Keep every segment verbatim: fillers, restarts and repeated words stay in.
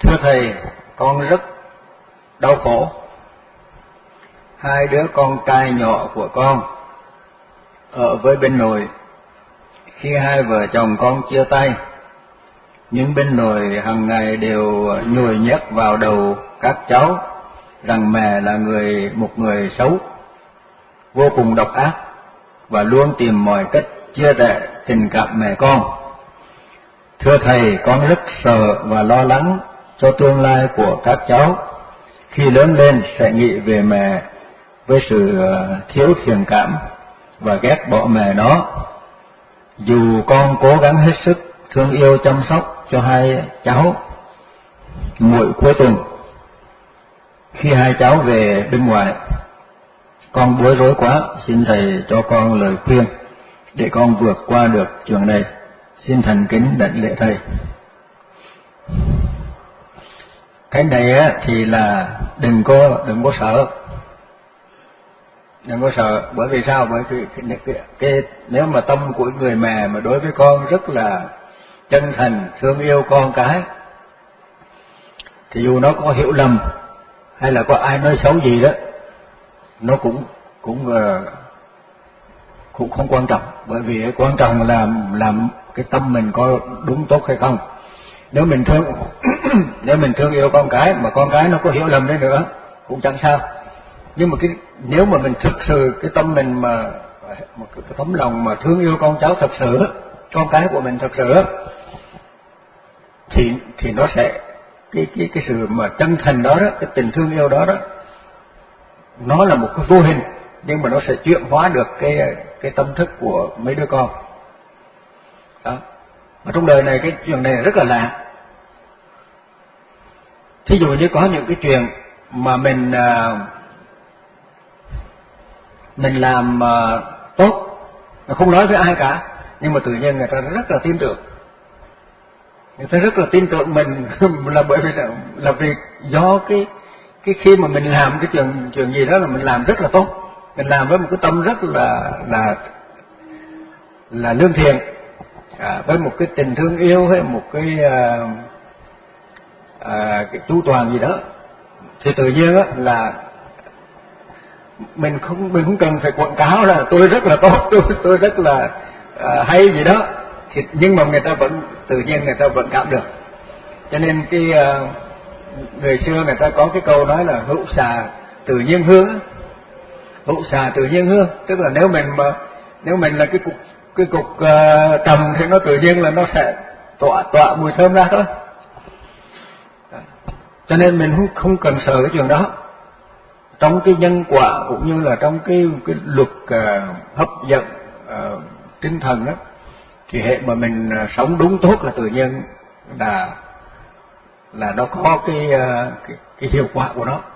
Thưa thầy, con rất đau khổ. Hai đứa con trai nhỏ của con ở với bên nội. Khi hai vợ chồng con chia tay, những bên nội hàng ngày đều nhồi nhét vào đầu các cháu rằng mẹ là người một người xấu, vô cùng độc ác và luôn tìm mọi cách chia rẽ tình cảm mẹ con. Thưa thầy, con rất sợ và lo lắng cho tương lai của các cháu khi lớn lên sẽ nghĩ về mẹ với sự thiếu thiện cảm và ghét bỏ mẹ nó. Dù con cố gắng hết sức thương yêu chăm sóc cho hai cháu, mỗi cuối tuần khi hai cháu về bên ngoài, con bối rối quá, xin thầy cho con lời khuyên để con vượt qua được chuyện này. Xin thành kính đảnh lễ thầy. Cái này á thì là đừng có đừng có sợ, đừng có sợ. Bởi vì sao? Bởi vì cái, cái, cái nếu mà tâm của người mẹ mà đối với con rất là chân thành thương yêu con cái, thì dù nó có hiểu lầm hay là có ai nói xấu gì đó, nó cũng cũng uh, cũng không quan trọng. Bởi vì quan trọng là làm cái tâm mình có đúng tốt hay không. Nếu mình thương nếu mình thương yêu con cái mà con cái nó có hiểu lầm đấy nữa cũng chẳng sao. Nhưng mà cái nếu mà mình thực sự cái tâm mình mà một cái tấm lòng mà thương yêu con cháu thật sự, con cái của mình thật sự, thì thì nó sẽ cái cái cái sự mà chân thành đó đó, cái tình thương yêu đó đó, nó là một cái vô hình, nhưng mà nó sẽ chuyển hóa được cái cái tâm thức của mấy đứa con đó. Mà trong đời này cái chuyện này rất là lạ. Thí dụ như có những cái chuyện mà mình mình làm tốt, không nói với ai cả, nhưng mà tự nhiên người ta rất là tin tưởng, người ta rất là tin tưởng mình là bởi vì là, là vì do cái cái khi mà mình làm cái chuyện chuyện gì đó là mình làm rất là tốt, mình làm với một cái tâm rất là là là lương thiện, à, với một cái tình thương yêu hay một cái à, à, cái chu toàn gì đó, thì tự nhiên á là mình không mình không cần phải quảng cáo là tôi rất là tốt, tôi tôi rất là à, hay gì đó, thì nhưng mà người ta vẫn tự nhiên người ta vẫn cảm được. Cho nên cái à, người xưa người ta có cái câu nói là hữu xà tự nhiên hương, hữu xà tự nhiên hương, tức là nếu mình mà nếu mình là cái cục cái cục uh, trầm thì nó tự nhiên là nó sẽ tỏa tỏa mùi thơm ra thôi. Cho nên mình không không cần sợ cái chuyện đó. Trong cái nhân quả cũng như là trong cái cái luật uh, hấp dẫn uh, tinh thần đó, thì hệ mà mình uh, sống đúng tốt là tự nhiên là là nó có cái, uh, cái cái hiệu quả của nó.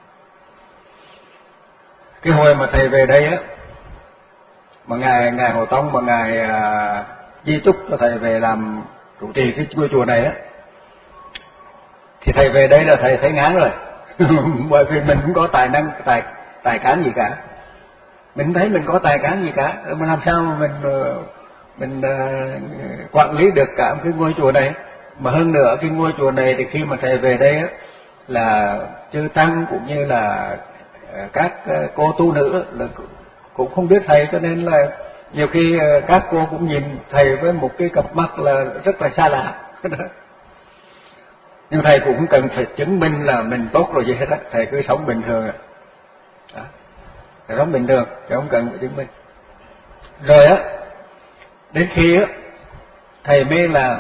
Cái hồi mà thầy về đây á, mà ngài ngài Hồ Tông mà ngài uh, di chúc cho thầy về làm trụ trì cái ngôi chùa này á, thì thầy về đây là thầy thấy ngán rồi. Bởi vì mình không có tài năng tài tài cán gì cả, mình thấy mình có tài cán gì cả, mà làm sao mà mình mình uh, quản lý được cả cái ngôi chùa này. Mà hơn nữa cái ngôi chùa này thì khi mà thầy về đây á, là chư tăng cũng như là các cô tu nữ là cũng không biết thầy, cho nên là nhiều khi các cô cũng nhìn thầy với một cái cặp mắt là rất là xa lạ. Nhưng thầy cũng không cần phải chứng minh là mình tốt rồi gì hết á, thầy cứ sống bình thường à, thầy sống bình thường, thầy không cần phải chứng minh. Rồi á, đến khi á thầy mới là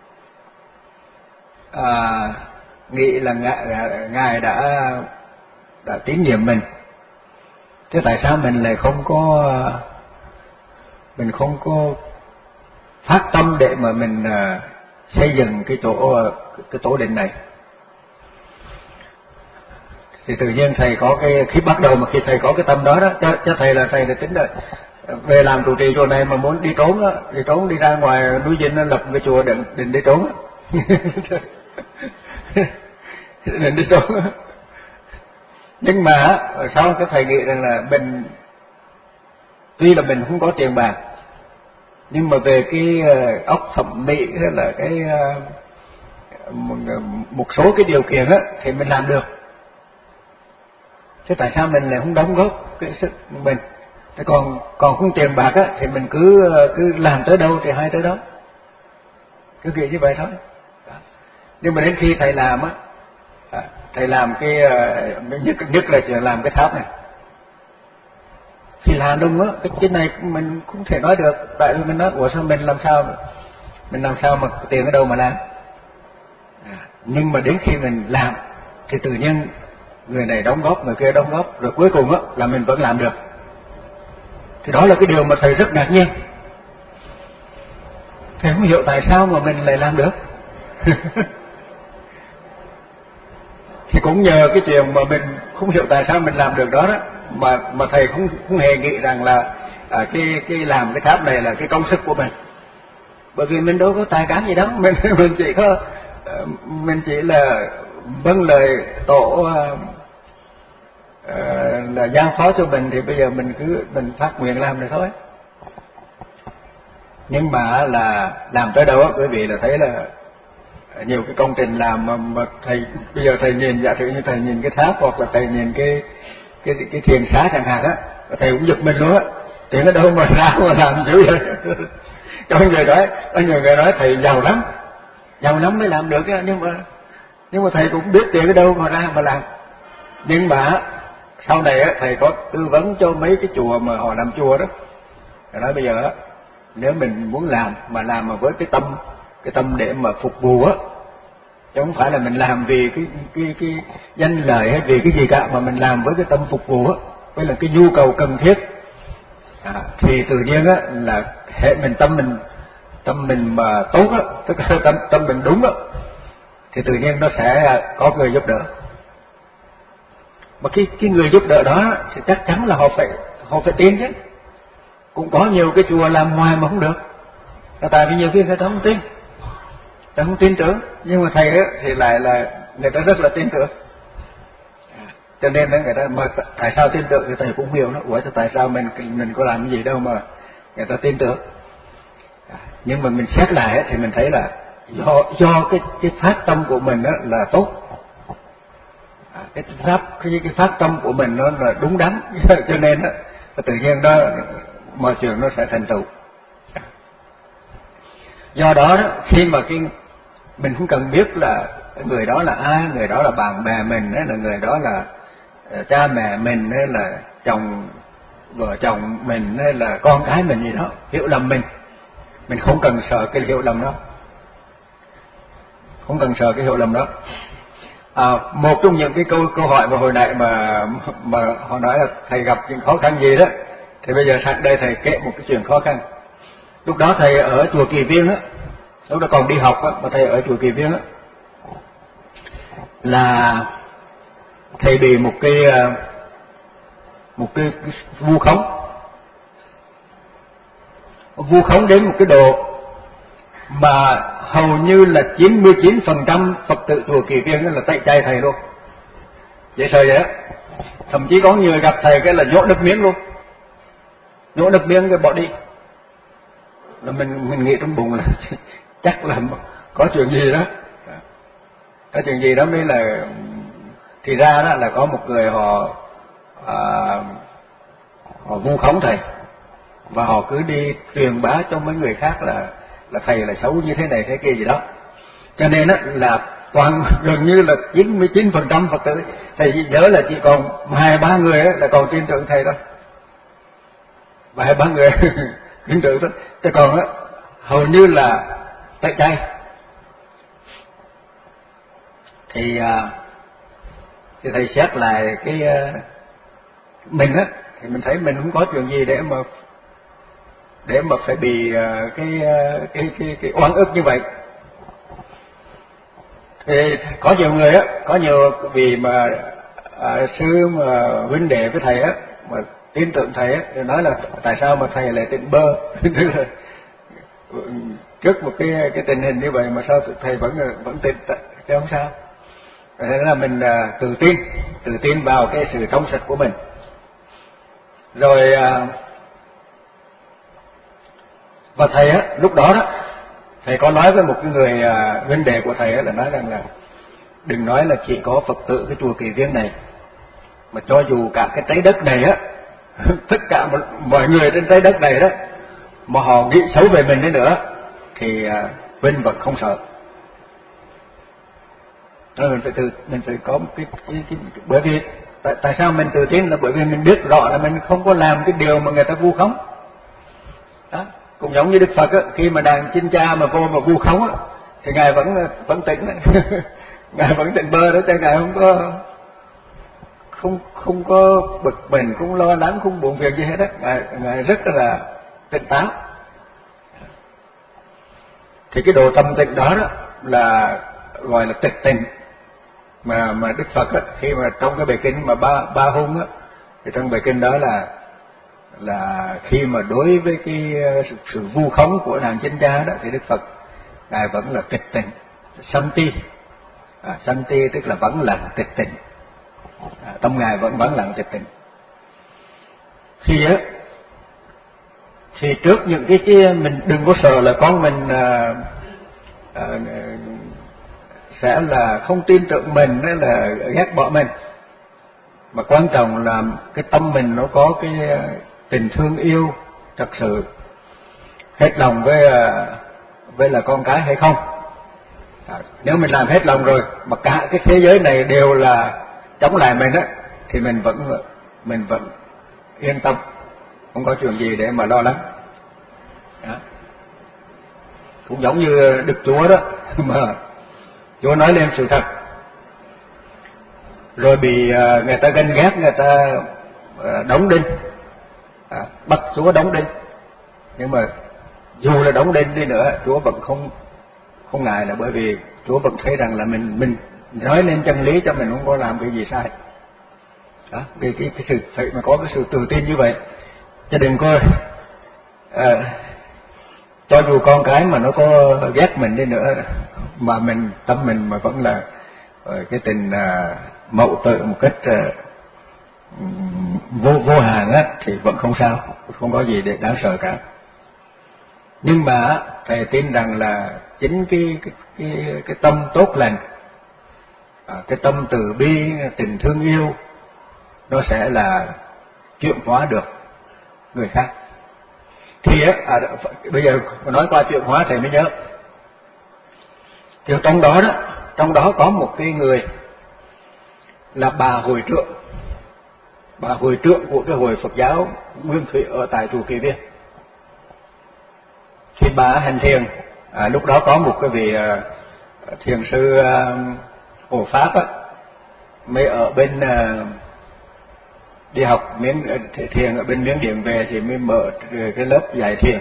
à, nghĩ là ngài, ngài đã đã tín nhiệm mình, thế tại sao mình lại không có mình không có phát tâm để mà mình uh, xây dựng cái chỗ cái tổ đình này. Thì tự nhiên thầy có cái khi bắt đầu mà khi thầy có cái tâm đó đó, cho, cho thầy là thầy đã tính là về làm trụ trì chùa này mà muốn đi trốn á, đi trốn đi ra ngoài núi Dinh lập cái chùa định định đi trốn á. Định đi trốn á. Nhưng mà sau cái thầy nghĩ rằng là mình tuy là mình không có tiền bạc, nhưng mà về cái óc thẩm mỹ hay là cái một số cái điều kiện á thì mình làm được. Thế tại sao mình lại không đóng góp cái sức của mình? Thế còn còn không tiền bạc á thì mình cứ cứ làm tới đâu thì hay tới đó, cứ nghĩ như vậy thôi. Nhưng mà đến khi thầy làm á, thầy làm cái nhất nhất là làm cái tháp này thì là đúng á, cái cái này mình cũng thể nói được, tại vì mình nói ủa sao mình làm sao mình làm sao mà tiền ở đâu mà làm. Nhưng mà đến khi mình làm thì tự nhiên người này đóng góp, người kia đóng góp, rồi cuối cùng á là mình vẫn làm được. Thì đó là cái điều mà thầy rất ngạc nhiên. Thầy không hiểu tại sao mà mình lại làm được. Thì cũng nhờ cái chuyện mà mình không hiểu tại sao mình làm được đó đó, mà mà thầy không không hề nghĩ rằng là à, cái cái làm cái tháp này là cái công sức của mình. Bởi vì mình đâu có tài cán gì đó, mình mình chỉ có mình chỉ là vâng lời tổ uh, là giao phó cho mình, thì bây giờ mình cứ mình phát nguyện làm được thôi. Nhưng mà là làm tới đâu á quý vị là thấy là nhiều cái công trình làm mà, mà thầy bây giờ thầy nhìn, giả sử như thầy nhìn cái tháp hoặc là thầy nhìn cái cái cái thiền xá chẳng hạn á, thầy cũng giật mình luôn á, tiền ở đâu mà ra mà làm dữ vậy. Có người nói, có nhiều người nói thầy giàu lắm, giàu lắm mới làm được á, nhưng mà nhưng mà thầy cũng biết tiền ở đâu mà ra mà làm. Nhưng mà sau này á thầy có tư vấn cho mấy cái chùa mà họ làm chùa đó, thầy nói bây giờ á, nếu mình muốn làm mà làm mà với cái tâm cái tâm để mà phục vụ á, chứ không phải là mình làm vì cái cái cái danh lợi hay vì cái gì cả, mà mình làm với cái tâm phục vụ á, với là cái nhu cầu cần thiết, à, thì tự nhiên á là hệ mình tâm mình tâm mình mà tốt á, tức là tâm tâm mình đúng á, thì tự nhiên nó sẽ có người giúp đỡ. Mà cái cái người giúp đỡ đó thì chắc chắn là họ phải họ phải tin chứ. Cũng có nhiều cái chùa làm hoài mà không được, là tại vì nhiều khi người ta không tin, người ta không tin tưởng. Nhưng mà thầy ấy thì lại là người ta rất là tin tưởng, cho nên là người ta mà tại sao tin tưởng thì thầy cũng hiểu nó. Ủa tại sao mình mình có làm cái gì đâu mà người ta tin tưởng. Nhưng mà mình xét lại thì mình thấy là do do cái cái phát tâm của mình đó là tốt, cái pháp cái cái phát tâm của mình nó là đúng đắn, cho nên đó, tự nhiên đó mọi chuyện nó sẽ thành tựu. Do đó đó, khi mà cái mình không cần biết là người đó là ai, người đó là bạn bè mình, hay là người đó là cha mẹ mình, hay là chồng vợ chồng mình, hay là con cái mình gì đó hiểu lầm mình, mình không cần sợ cái hiểu lầm đó, không cần sợ cái hiểu lầm đó. À, một trong những cái câu câu hỏi mà hồi nãy mà mà họ nói là thầy gặp những khó khăn gì đó, thì bây giờ sẵn đây thầy kể một cái chuyện khó khăn. Lúc đó thầy ở chùa Kỳ Viên á, lúc đó còn đi học á, mà thầy ở chùa Kỳ Viên á, là thầy bị một cái một cái, cái vu khống, vu khống đến một cái độ mà hầu như là chín mươi chín phần trăm Phật tử chùa Kỳ Viên là tẩy chay thầy luôn, dễ sợ vậy á. Thậm chí có người gặp thầy cái là nhổ nước miếng luôn, nhổ nước miếng cái bỏ đi. Là mình mình nghĩ trong bụng là chắc là có chuyện gì đó, có chuyện gì đó mới là. Thì ra đó là có một người họ à, họ vu khống thầy, và họ cứ đi truyền bá cho mấy người khác là là thầy là xấu như thế này thế kia gì đó. Cho nên đó là toàn gần như là chín mươi chín phần trăm Phật tử, thầy chỉ nhớ là chỉ còn hai ba người là còn tin tưởng thầy thôi, và hai ba người tin tưởng thôi, chứ còn á hầu như là tẩy chay. Thì thì thầy xét lại cái mình á, thì mình thấy mình không có chuyện gì để mà để mà phải bị cái cái cái cái oan ức như vậy. Thì có nhiều người á, có nhiều vì mà à, sư mà huynh đệ với thầy á mà tin tưởng thầy á, thì nói là tại sao mà thầy lại tỉnh bơ. Trước một cái cái tình hình như vậy mà sao thầy vẫn vẫn tỉnh, chứ không sao. Thế là mình à, tự tin, tự tin vào cái sự trong sạch của mình. Rồi à, và thầy á lúc đó đó Thầy có nói với một cái người huynh đệ của thầy là nói rằng là đừng nói là chỉ có Phật tử cái chùa Kỳ Viên này, mà cho dù cả cái trái đất này á, tất cả mọi người trên trái đất này đó, mà họ nghĩ xấu về mình đi nữa thì Vinh vẫn không sợ. Rồi mình phải tự mình phải có một cái, cái, cái bởi vì tại, tại sao mình tự tin là bởi vì mình biết rõ là mình không có làm cái điều mà người ta vu khống. Đó, cũng giống như Đức Phật á, khi mà đàn Chinh Cha mà vô mà vu khống á, thì ngài vẫn vẫn tỉnh, ngài vẫn tỉnh bơ đó, cho ngài không có không không có bực mình, không lo lắng, không buồn phiền gì hết á, ngài ngài rất là tỉnh táo. Thì cái độ tâm tịnh đó đó là gọi là tịch tịnh mà mà Đức Phật á, khi mà trong cái bài kinh mà ba ba hung á, thì trong bài kinh đó là là khi mà đối với cái sự, sự vu khống của nàng Chinh Cha đó thì Đức Phật ngài vẫn là tịch tịnh, santi, à, santi tức là vẫn lặng tịch tịnh, à, tâm ngài vẫn vẫn lặng tịch tịnh. Thì á thì trước những cái cái mình đừng có sợ là con mình à, à, sẽ là không tin tưởng mình hay là ghét bỏ mình, mà quan trọng là cái tâm mình nó có cái tình thương yêu thật sự hết lòng với với là con cái hay không. À, nếu mình làm hết lòng rồi mà cả cái thế giới này đều là chống lại mình á, thì mình vẫn mình vẫn yên tâm, không có chuyện gì để mà lo lắng. Đó. Cũng giống như Đức Chúa đó mà Chúa nói lên sự thật rồi bị người ta ganh ghét, người ta đóng đinh, à, bắt Chúa đóng đinh, nhưng mà dù là đóng đinh đi nữa Chúa vẫn không không ngại, là bởi vì Chúa vẫn thấy rằng là mình mình nói lên chân lý cho mình không có làm cái gì sai. Đó, cái cái cái sự phải mà có cái sự tự tin như vậy, chứ đừng có à, cho dù con cái mà nó có ghét mình đi nữa mà mình tâm mình mà vẫn là cái tình à, mậu tự một cách à, vô vô hạn á, thì vẫn không sao, không có gì để đáng sợ cả. Nhưng mà thầy tin rằng là chính cái cái cái, cái tâm tốt lành, à, cái tâm từ bi, tình thương yêu, nó sẽ là chuyển hóa được người khác. Thì á, à, bây giờ nói qua chuyển hóa thầy mới nhớ. Thì trong đó đó, trong đó có một cái người là bà hội trưởng, bà hội trưởng của cái hội Phật giáo Nguyên Thủy ở tại chùa Kỳ Viên. Thì bà hành thiền, à, lúc đó có một cái vị à, thiền sư à, Hộ Pháp á, mới ở bên à, đi học miếng thiền ở bên Miến Điện về thì mới mở cái lớp dạy thiền.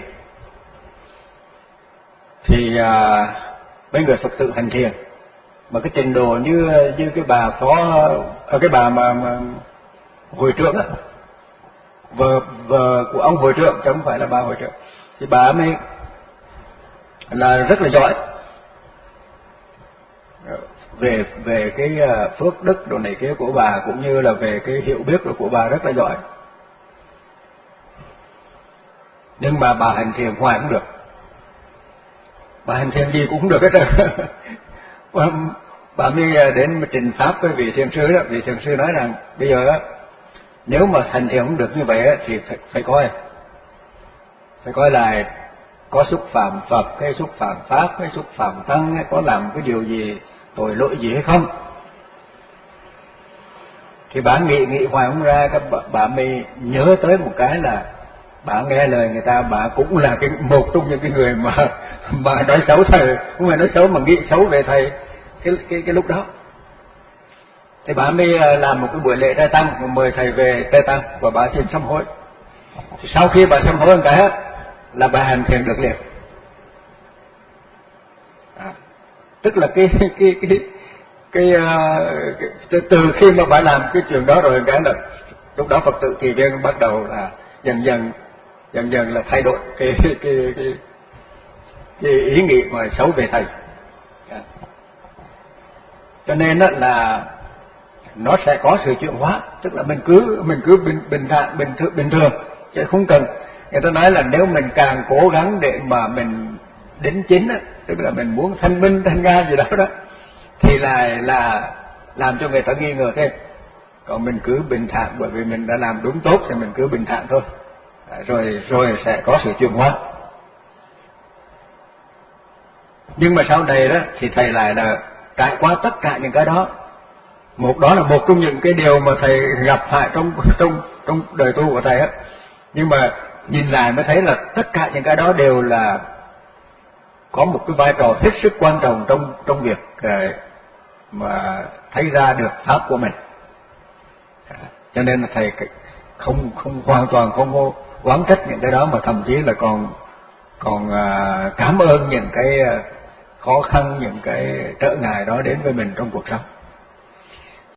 Thì à, mấy người Phật tử hành thiền mà cái trình độ như như cái bà phó ở cái bà mà, mà hội trưởng á, vợ vợ của ông hội trưởng chứ không phải là bà hội trưởng, thì bà mới là rất là giỏi về về cái phước đức đồ này kia của bà, cũng như là về cái hiểu biết của bà rất là giỏi. Nhưng mà bà hành thiền hoài cũng được, bà hành thiền gì cũng không được hết trơn. Bà mới đến trình pháp với vị thiền sư đó, vị thiền sư nói rằng bây giờ đó, nếu mà hành thiền không được như vậy đó, thì phải, phải coi phải coi lại có xúc phạm Phật hay xúc phạm Pháp hay xúc phạm Tăng, hay có làm cái điều gì tội lỗi gì hay không. Thì bà nghĩ nghĩ hoài không ra, các bà, bà mới nhớ tới một cái là bà nghe lời người ta, bà cũng là cái một trong những cái người mà mà nói xấu thầy, không phải nói xấu mà nghĩ xấu về thầy cái cái cái lúc đó. Thì bà mới làm một cái buổi lễ trai tăng và mời thầy về trai tăng và bà xin sám hối. Thì sau khi bà sám hối một cái là bà hành thiền được liền. À, tức là cái cái cái cái, cái, uh, cái từ khi mà bà làm cái chuyện đó rồi cái là lúc đó Phật tử Kỳ Viên bắt đầu là dần dần dần dần là thay đổi cái cái cái, cái, cái ý nghĩ mà xấu về thầy. À. Cho nên đó là nó sẽ có sự chuyển hóa, tức là mình cứ mình cứ bình bình thản bình thường bình thường chứ không cần. Người ta nói là nếu mình càng cố gắng để mà mình đính chính á, tức là mình muốn thanh minh thanh nga gì đó đó, thì là là làm cho người ta nghi ngờ thêm. Còn mình cứ bình thản, bởi vì mình đã làm đúng tốt thì mình cứ bình thản thôi, rồi rồi sẽ có sự chuyển hóa. Nhưng mà sau này đó thì thầy lại là trải qua tất cả những cái đó. Một đó là một trong những cái điều mà thầy gặp phải trong trong trong đời tu của thầy á. Nhưng mà nhìn lại mới thấy là tất cả những cái đó đều là có một cái vai trò hết sức quan trọng trong trong việc mà thấy ra được pháp của mình. Cho nên là thầy không không hoàn toàn không có oán trách những cái đó, mà thậm chí là còn còn cảm ơn những cái khó khăn, những cái trở ngại đó đến với mình trong cuộc sống.